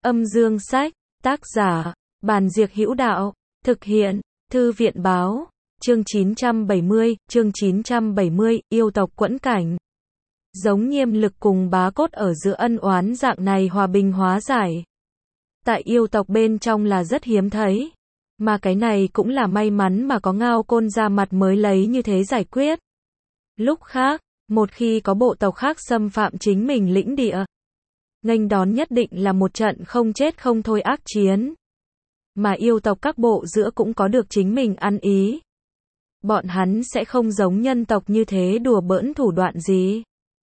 Âm Dương Sách, tác giả, Bàn Diệc Hữu Đạo, thực hiện, Thư viện Báo, chương 970, yêu tộc quẫn cảnh. Giống Nhiêm Lực cùng Bá Cốt ở giữa ân oán dạng này hòa bình hóa giải. Tại yêu tộc bên trong là rất hiếm thấy. Mà cái này cũng là may mắn mà có Ngao Côn ra mặt mới lấy như thế giải quyết. Lúc khác, một khi có bộ tộc khác xâm phạm chính mình lĩnh địa, nghênh đón nhất định là một trận không chết không thôi ác chiến. Mà yêu tộc các bộ giữa cũng có được chính mình ăn ý. Bọn hắn sẽ không giống nhân tộc như thế đùa bỡn thủ đoạn gì.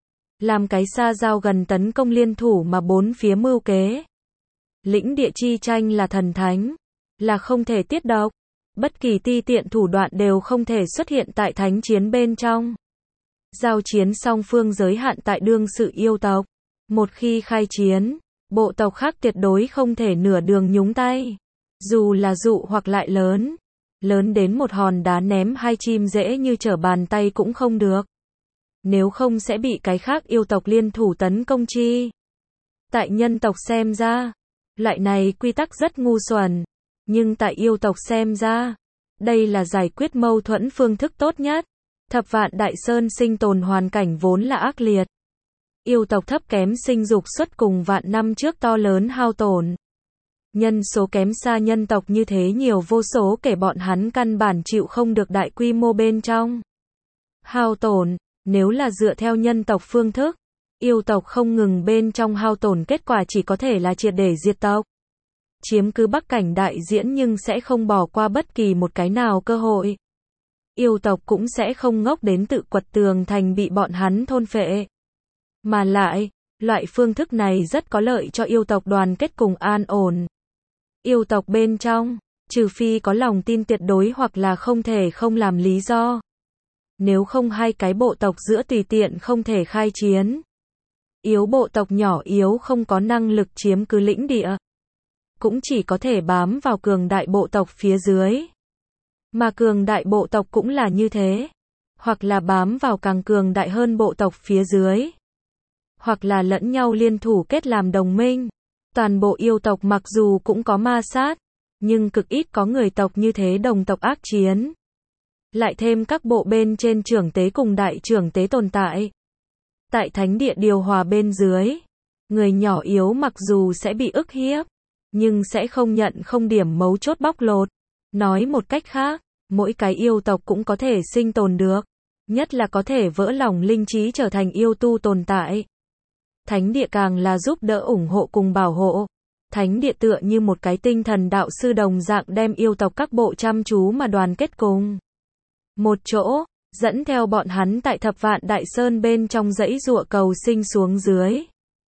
Làm cái xa giao gần tấn công liên thủ mà bốn phía mưu kế. Lĩnh địa chi tranh là thần thánh, là không thể tiết độc. Bất kỳ ti tiện thủ đoạn đều không thể xuất hiện tại thánh chiến bên trong. Giao chiến song phương giới hạn tại đương sự yêu tộc. Một khi khai chiến, bộ tộc khác tuyệt đối không thể nửa đường nhúng tay. Dù là dụ hoặc lại lớn. Lớn đến một hòn đá ném hai chim dễ như trở bàn tay cũng không được. Nếu không sẽ bị cái khác yêu tộc liên thủ tấn công chi. Tại nhân tộc xem ra, loại này quy tắc rất ngu xuẩn. Nhưng tại yêu tộc xem ra, đây là giải quyết mâu thuẫn phương thức tốt nhất. Thập Vạn Đại Sơn sinh tồn hoàn cảnh vốn là ác liệt. Yêu tộc thấp kém sinh dục suất cùng vạn năm trước to lớn hao tổn. Nhân số kém xa nhân tộc như thế nhiều vô số kể bọn hắn căn bản chịu không được đại quy mô bên trong. Hao tổn, nếu là dựa theo nhân tộc phương thức, yêu tộc không ngừng bên trong hao tổn kết quả chỉ có thể là triệt để diệt tộc. Chiếm cứ Bắc Cảnh đại diễn nhưng sẽ không bỏ qua bất kỳ một cái nào cơ hội. Yêu tộc cũng sẽ không ngốc đến tự quật tường thành bị bọn hắn thôn phệ. Mà lại, loại phương thức này rất có lợi cho yêu tộc đoàn kết cùng an ổn. Yêu tộc bên trong, trừ phi có lòng tin tuyệt đối hoặc là không thể không làm lý do. Nếu không hai cái bộ tộc giữa tùy tiện không thể khai chiến. Yếu bộ tộc nhỏ yếu không có năng lực chiếm cứ lĩnh địa. Cũng chỉ có thể bám vào cường đại bộ tộc phía dưới. Mà cường đại bộ tộc cũng là như thế. Hoặc là bám vào càng cường đại hơn bộ tộc phía dưới. Hoặc là lẫn nhau liên thủ kết làm đồng minh. Toàn bộ yêu tộc mặc dù cũng có ma sát, nhưng cực ít có người tộc như thế đồng tộc ác chiến. Lại thêm các bộ bên trên trưởng tế cùng đại trưởng tế tồn tại. Tại thánh địa điều hòa bên dưới, người nhỏ yếu mặc dù sẽ bị ức hiếp, nhưng sẽ không nhận không điểm mấu chốt bóc lột. Nói một cách khác, mỗi cái yêu tộc cũng có thể sinh tồn được, nhất là có thể vỡ lòng linh trí trở thành yêu tu tồn tại. Thánh địa càng là giúp đỡ ủng hộ cùng bảo hộ. Thánh địa tựa như một cái tinh thần đạo sư đồng dạng đem yêu tộc các bộ chăm chú mà đoàn kết cùng một chỗ, dẫn theo bọn hắn tại Thập Vạn Đại Sơn bên trong dãy giụa cầu sinh xuống dưới.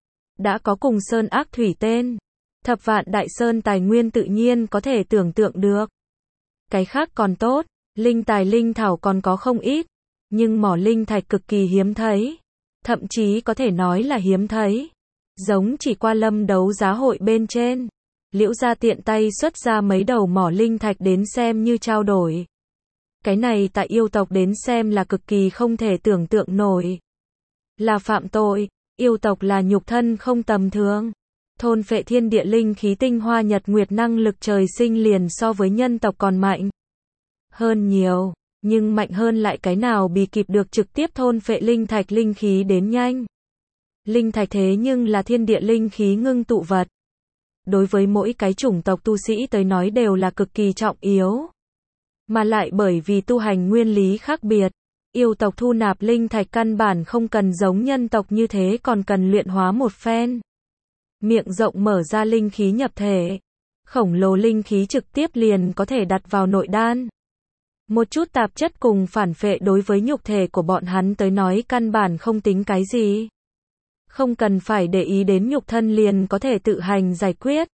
Đã có cùng sơn ác thủy tên. Thập Vạn Đại Sơn tài nguyên tự nhiên có thể tưởng tượng được. Cái khác còn tốt, linh tài linh thảo còn có không ít, nhưng mỏ linh thạch cực kỳ hiếm thấy. Thậm chí có thể nói là hiếm thấy. Giống chỉ qua lâm đấu giá hội bên trên. Liễu gia tiện tay xuất ra mấy đầu mỏ linh thạch đến xem như trao đổi. Cái này tại yêu tộc đến xem là cực kỳ không thể tưởng tượng nổi. Là phạm tội, yêu tộc là nhục thân không tầm thường. Thôn phệ thiên địa linh khí tinh hoa nhật nguyệt năng lực trời sinh liền so với nhân tộc còn mạnh hơn nhiều. Nhưng mạnh hơn lại cái nào bị kịp được trực tiếp thôn phệ linh thạch linh khí đến nhanh. Linh thạch thế nhưng là thiên địa linh khí ngưng tụ vật. Đối với mỗi cái chủng tộc tu sĩ tới nói đều là cực kỳ trọng yếu. Mà lại bởi vì tu hành nguyên lý khác biệt, yêu tộc thu nạp linh thạch căn bản không cần giống nhân tộc như thế còn cần luyện hóa một phen. Miệng rộng mở ra linh khí nhập thể. Khổng lồ linh khí trực tiếp liền có thể đặt vào nội đan. Một chút tạp chất cùng phản phệ đối với nhục thể của bọn hắn tới nói căn bản không tính cái gì. Không cần phải để ý đến nhục thân liền có thể tự hành giải quyết.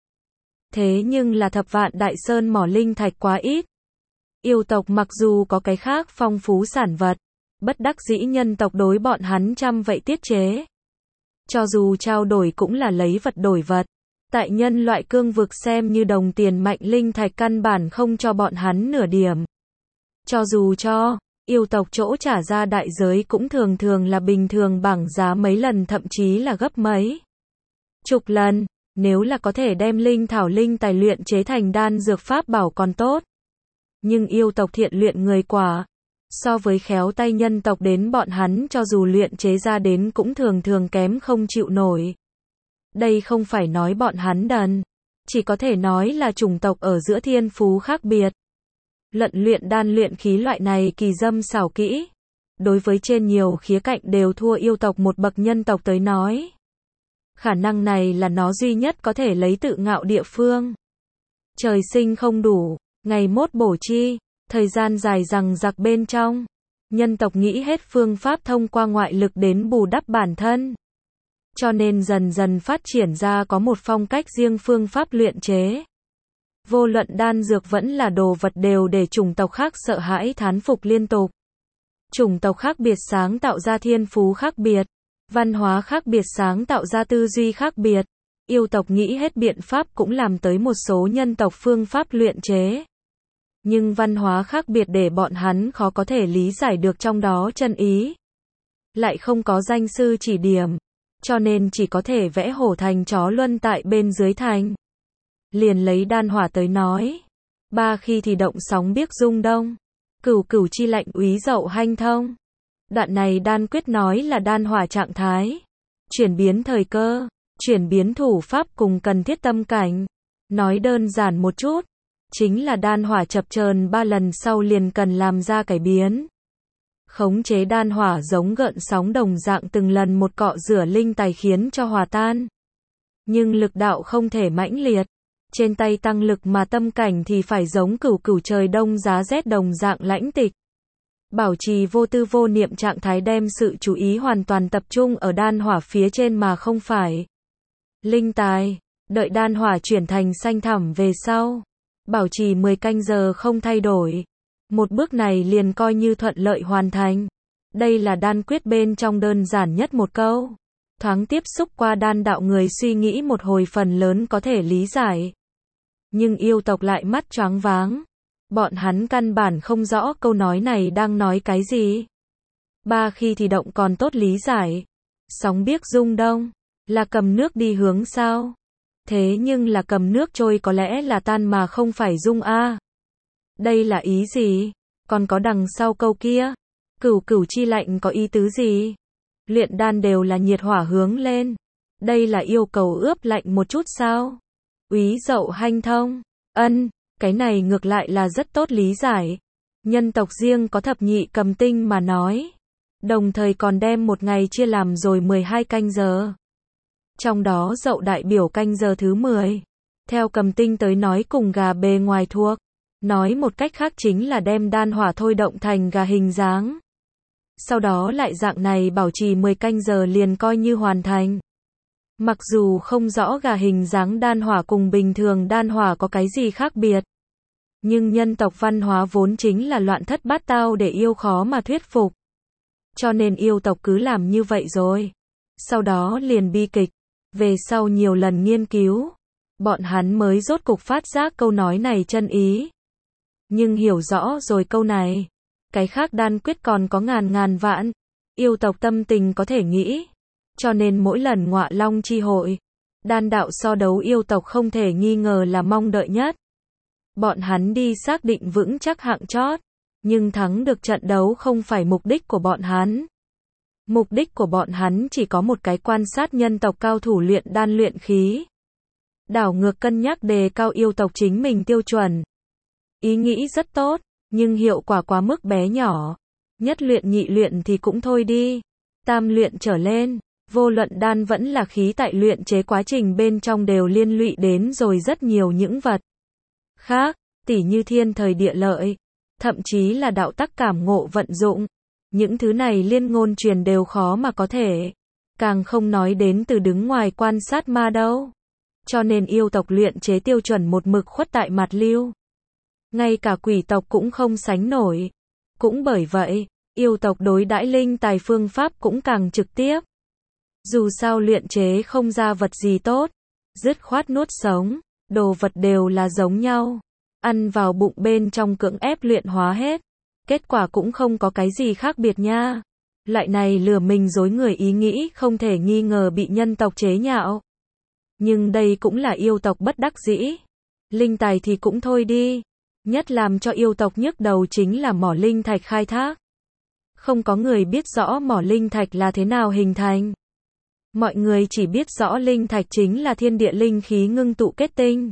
Thế nhưng là Thập Vạn Đại Sơn mỏ linh thạch quá ít. Yêu tộc mặc dù có cái khác phong phú sản vật, bất đắc dĩ nhân tộc đối bọn hắn chăm vậy tiết chế. Cho dù trao đổi cũng là lấy vật đổi vật. Tại nhân loại cương vực xem như đồng tiền mạnh linh thạch căn bản không cho bọn hắn nửa điểm. Cho dù cho, yêu tộc chỗ trả ra đại giới cũng thường thường là bình thường bảng giá mấy lần thậm chí là gấp mấy chục lần. Nếu là có thể đem linh thảo linh tài luyện chế thành đan dược pháp bảo còn tốt. Nhưng yêu tộc thiện luyện người quả, so với khéo tay nhân tộc đến bọn hắn cho dù luyện chế ra đến cũng thường thường kém không chịu nổi. Đây không phải nói bọn hắn đần, chỉ có thể nói là chủng tộc ở giữa thiên phú khác biệt. Lận luyện đan luyện khí loại này kỳ dâm xảo kỹ, đối với trên nhiều khía cạnh đều thua yêu tộc một bậc nhân tộc tới nói. Khả năng này là nó duy nhất có thể lấy tự ngạo địa phương. Trời sinh không đủ, ngày mốt bổ chi, thời gian dài rằng giặc bên trong. Nhân tộc nghĩ hết phương pháp thông qua ngoại lực đến bù đắp bản thân. Cho nên dần dần phát triển ra có một phong cách riêng phương pháp luyện chế. Vô luận đan dược vẫn là đồ vật đều để chủng tộc khác sợ hãi thán phục liên tục. Chủng tộc khác biệt sáng tạo ra thiên phú khác biệt, văn hóa khác biệt sáng tạo ra tư duy khác biệt. Yêu tộc nghĩ hết biện pháp cũng làm tới một số nhân tộc phương pháp luyện chế. Nhưng văn hóa khác biệt để bọn hắn khó có thể lý giải được trong đó chân ý. Lại không có danh sư chỉ điểm, cho nên chỉ có thể vẽ hổ thành chó luân tại bên dưới thành. Liền lấy đan hỏa tới nói. Ba khi thì động sóng biếc rung đông. Cửu cửu chi lạnh úy dậu hanh thông. Đoạn này đan quyết nói là đan hỏa trạng thái. Chuyển biến thời cơ, chuyển biến thủ pháp cùng cần thiết tâm cảnh. Nói đơn giản một chút, chính là đan hỏa chập chờn 3 lần sau liền cần làm ra cải biến. Khống chế đan hỏa giống gợn sóng đồng dạng từng lần một cọ rửa linh tài khiến cho hòa tan. Nhưng lực đạo không thể mãnh liệt. Trên tay tăng lực mà tâm cảnh thì phải giống cửu cửu trời đông giá rét đồng dạng lãnh tịch. Bảo trì vô tư vô niệm trạng thái đem sự chú ý hoàn toàn tập trung ở đan hỏa phía trên mà không phải linh tài. Đợi đan hỏa chuyển thành xanh thẳm về sau. Bảo trì 10 canh giờ không thay đổi. Một bước này liền coi như thuận lợi hoàn thành. Đây là đan quyết bên trong đơn giản nhất một câu. Thoáng tiếp xúc qua đan đạo người suy nghĩ một hồi phần lớn có thể lý giải. Nhưng yêu tộc lại mắt choáng váng. Bọn hắn căn bản không rõ câu nói này đang nói cái gì. Ba khi thì động còn tốt lý giải. Sóng biếc rung đông, là cầm nước đi hướng sao? Thế nhưng là cầm nước trôi có lẽ là tan mà không phải rung a. Đây là ý gì? Còn có đằng sau câu kia. Cửu cửu chi lạnh có ý tứ gì? Luyện đan đều là nhiệt hỏa hướng lên. Đây là yêu cầu ướp lạnh một chút sao? Úy dậu hanh thông. Cái này ngược lại là rất tốt lý giải. Nhân tộc riêng có thập nhị cầm tinh mà nói. Đồng thời còn đem một ngày chia làm rồi 12 canh giờ. Trong đó dậu đại biểu canh giờ thứ 10. Theo cầm tinh tới nói cùng gà bề ngoài thuộc. Nói một cách khác chính là đem đan hỏa thôi động thành gà hình dáng. Sau đó lại dạng này bảo trì 10 canh giờ liền coi như hoàn thành. Mặc dù không rõ gà hình dáng đan hỏa cùng bình thường đan hỏa có cái gì khác biệt. Nhưng nhân tộc văn hóa vốn chính là loạn thất bát tao để yêu khó mà thuyết phục. Cho nên yêu tộc cứ làm như vậy rồi. Sau đó liền bi kịch. Về sau nhiều lần nghiên cứu, bọn hắn mới rốt cục phát giác câu nói này chân ý. Nhưng hiểu rõ rồi câu này. Cái khác đan quyết còn có ngàn vạn. Yêu tộc tâm tình có thể nghĩ. Cho nên mỗi lần ngọa long chi hội, đan đạo so đấu yêu tộc không thể nghi ngờ là mong đợi nhất. Bọn hắn đi xác định vững chắc hạng chót. Nhưng thắng được trận đấu không phải mục đích của bọn hắn. Mục đích của bọn hắn chỉ có một cái quan sát nhân tộc cao thủ luyện đan luyện khí. Đảo ngược cân nhắc đề cao yêu tộc chính mình tiêu chuẩn. Ý nghĩ rất tốt, nhưng hiệu quả quá mức bé nhỏ. Nhất luyện nhị luyện thì cũng thôi đi. Tam luyện trở lên, vô luận đan vẫn là khí tại luyện chế quá trình bên trong đều liên lụy đến rồi rất nhiều những vật khác, tỉ như thiên thời địa lợi, thậm chí là đạo tắc cảm ngộ vận dụng. Những thứ này liên ngôn truyền đều khó mà có thể. Càng không nói đến từ đứng ngoài quan sát ma đâu. Cho nên yêu tộc luyện chế tiêu chuẩn một mực khuất tại mặt lưu. Ngay cả quỷ tộc cũng không sánh nổi. Cũng bởi vậy, yêu tộc đối đãi linh tài phương pháp cũng càng trực tiếp. Dù sao luyện chế không ra vật gì tốt, dứt khoát nuốt sống, đồ vật đều là giống nhau. Ăn vào bụng bên trong cưỡng ép luyện hóa hết. Kết quả cũng không có cái gì khác biệt nha. Loại này lừa mình dối người ý nghĩ không thể nghi ngờ bị nhân tộc chế nhạo. Nhưng đây cũng là yêu tộc bất đắc dĩ. Linh tài thì cũng thôi đi. Nhất làm cho yêu tộc nhức đầu chính là mỏ linh thạch khai thác. Không có người biết rõ mỏ linh thạch là thế nào hình thành. Mọi người chỉ biết rõ linh thạch chính là thiên địa linh khí ngưng tụ kết tinh.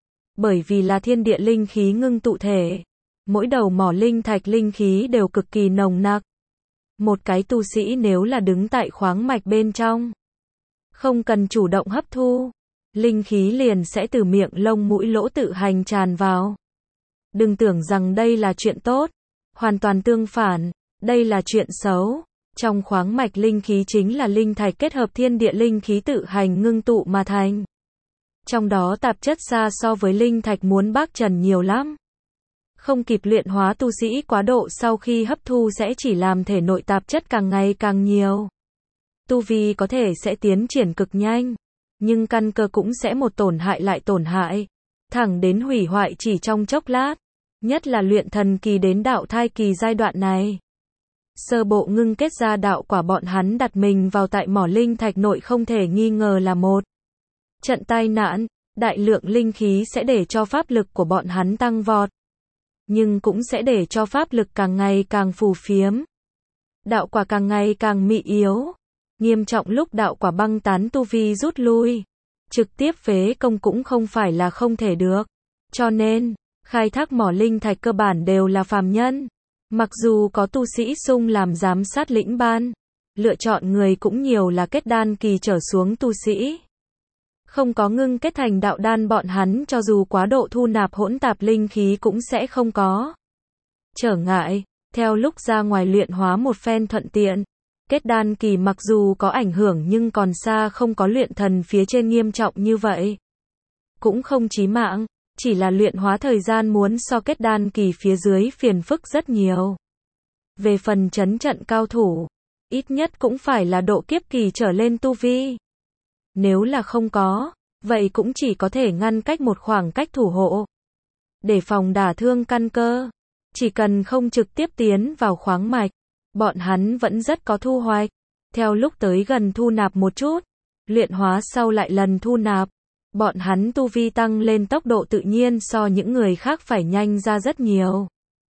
Bởi vì là thiên địa linh khí ngưng tụ thể, mỗi đầu mỏ linh thạch linh khí đều cực kỳ nồng nặc. Một cái tu sĩ nếu là đứng tại khoáng mạch bên trong, không cần chủ động hấp thu, linh khí liền sẽ từ miệng lông mũi lỗ tự hành tràn vào. Đừng tưởng rằng đây là chuyện tốt, hoàn toàn tương phản, đây là chuyện xấu. Trong khoáng mạch linh khí chính là linh thạch kết hợp thiên địa linh khí tự hành ngưng tụ mà thành. Trong đó tạp chất xa so với linh thạch muốn bác trần nhiều lắm. Không kịp luyện hóa tu sĩ quá độ sau khi hấp thu sẽ chỉ làm thể nội tạp chất càng ngày càng nhiều. Tu vi có thể sẽ tiến triển cực nhanh, nhưng căn cơ cũng sẽ một tổn hại lại tổn hại, thẳng đến hủy hoại chỉ trong chốc lát. Nhất là luyện thần kỳ đến đạo thai kỳ giai đoạn này. Sơ bộ ngưng kết ra đạo quả bọn hắn đặt mình vào tại mỏ linh thạch nội không thể nghi ngờ là một trận tai nạn. Đại lượng linh khí sẽ để cho pháp lực của bọn hắn tăng vọt, nhưng cũng sẽ để cho pháp lực càng ngày càng phù phiếm. Đạo quả càng ngày càng mị yếu, nghiêm trọng lúc đạo quả băng tán tu vi rút lui, trực tiếp phế công cũng không phải là không thể được. Cho nên, khai thác mỏ linh thạch cơ bản đều là phàm nhân. Mặc dù có tu sĩ sung làm giám sát lĩnh ban, lựa chọn người cũng nhiều là kết đan kỳ trở xuống tu sĩ. Không có ngưng kết thành đạo đan bọn hắn cho dù quá độ thu nạp hỗn tạp linh khí cũng sẽ không có trở ngại. Theo lúc ra ngoài luyện hóa một phen thuận tiện, kết đan kỳ mặc dù có ảnh hưởng nhưng còn xa không có luyện thần phía trên nghiêm trọng như vậy. Cũng không chí mạng, chỉ là luyện hóa thời gian muốn so kết đan kỳ phía dưới phiền phức rất nhiều. Về phần trấn trận cao thủ, ít nhất cũng phải là độ kiếp kỳ trở lên tu vi. Nếu là không có, vậy cũng chỉ có thể ngăn cách một khoảng cách thủ hộ, để phòng đả thương căn cơ. Chỉ cần không trực tiếp tiến vào khoáng mạch, bọn hắn vẫn rất có thu hoạch. Theo lúc tới gần thu nạp một chút, luyện hóa sau lại lần thu nạp, bọn hắn tu vi tăng lên tốc độ tự nhiên so những người khác phải nhanh ra rất nhiều.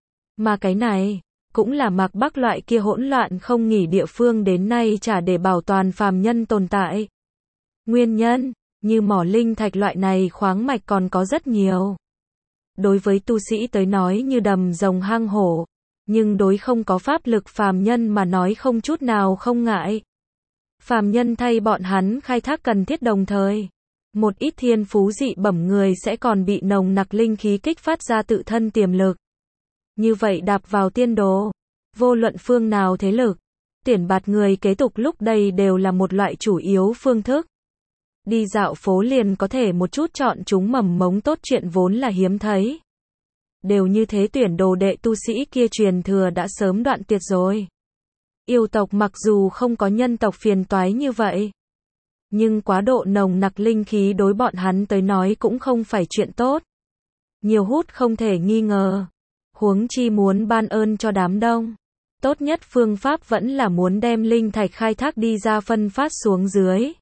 Mà cái này, cũng là Mạc Bắc loại kia hỗn loạn không nghỉ địa phương đến nay chả để bảo toàn phàm nhân tồn tại. Nguyên nhân, như mỏ linh thạch loại này khoáng mạch còn có rất nhiều. Đối với tu sĩ tới nói như đầm rồng hang hổ, nhưng đối không có pháp lực phàm nhân mà nói không chút nào không ngại. Phàm nhân thay bọn hắn khai thác cần thiết đồng thời. Một ít thiên phú dị bẩm người sẽ còn bị nồng nặc linh khí kích phát ra tự thân tiềm lực. Như vậy đạp vào tiên đồ, vô luận phương nào thế lực, tuyển bạt người kế tục lúc đây đều là một loại chủ yếu phương thức. Đi dạo phố liền có thể một chút chọn chúng mầm mống tốt chuyện vốn là hiếm thấy. Đều như thế tuyển đồ đệ tu sĩ kia truyền thừa đã sớm đoạn tuyệt rồi. Yêu tộc mặc dù không có nhân tộc phiền toái như vậy, nhưng quá độ nồng nặc linh khí đối bọn hắn tới nói cũng không phải chuyện tốt. Nhiều hút không thể nghi ngờ. Huống chi muốn ban ơn cho đám đông. Tốt nhất phương pháp vẫn là muốn đem linh thạch khai thác đi ra phân phát xuống dưới.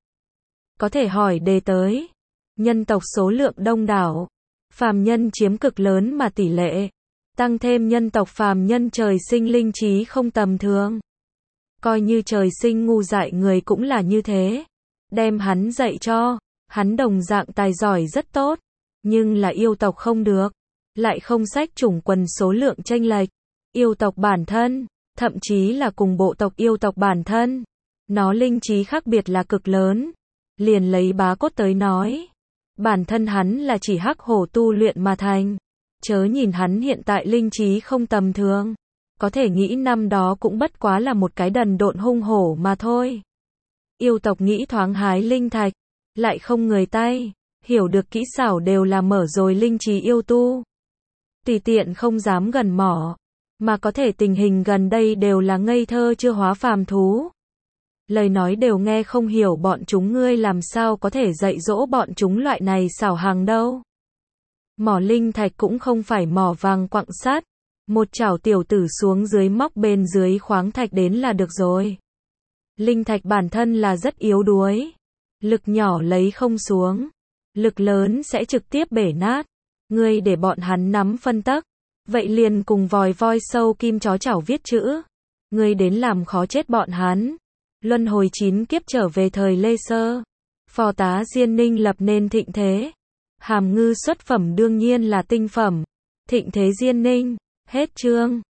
Có thể hỏi đề tới. Nhân tộc số lượng đông đảo, phàm nhân chiếm cực lớn mà tỷ lệ. Tăng thêm nhân tộc phàm nhân trời sinh linh trí không tầm thường. Coi như trời sinh ngu dại người cũng là như thế. Đem hắn dạy cho, hắn đồng dạng tài giỏi rất tốt, nhưng là yêu tộc không được, lại không sách chủng quần số lượng chênh lệch. Yêu tộc bản thân, thậm chí là cùng bộ tộc yêu tộc bản thân, nó linh trí khác biệt là cực lớn. Liền lấy Bá Cốt tới nói, bản thân hắn là chỉ hắc hổ tu luyện mà thành, chớ nhìn hắn hiện tại linh trí không tầm thường, có thể nghĩ năm đó cũng bất quá là một cái đần độn hung hổ mà thôi. Yêu tộc nghĩ thoáng hái linh thạch, lại không người tay, hiểu được kỹ xảo đều là mở rồi linh trí yêu tu. Tùy tiện không dám gần mỏ, mà có thể tình hình gần đây đều là ngây thơ chưa hóa phàm thú. Lời nói đều nghe không hiểu bọn chúng, ngươi làm sao có thể dạy dỗ bọn chúng loại này xảo hàng đâu. Mỏ linh thạch cũng không phải mỏ vàng quặng sắt, một chảo tiểu tử xuống dưới móc bên dưới khoáng thạch đến là được rồi. Linh thạch bản thân là rất yếu đuối, Lực nhỏ lấy không xuống, lực lớn sẽ trực tiếp bể nát. Ngươi để bọn hắn nắm phân tắc, vậy liền cùng vòi voi sâu kim chó chảo viết chữ. Ngươi đến làm khó chết bọn hắn. Luân hồi 9 kiếp trở về thời Lê Sơ. Phò tá Diên Ninh lập nên thịnh thế. Hàm Ngư xuất phẩm đương nhiên là tinh phẩm. Thịnh thế Diên Ninh. Hết chương.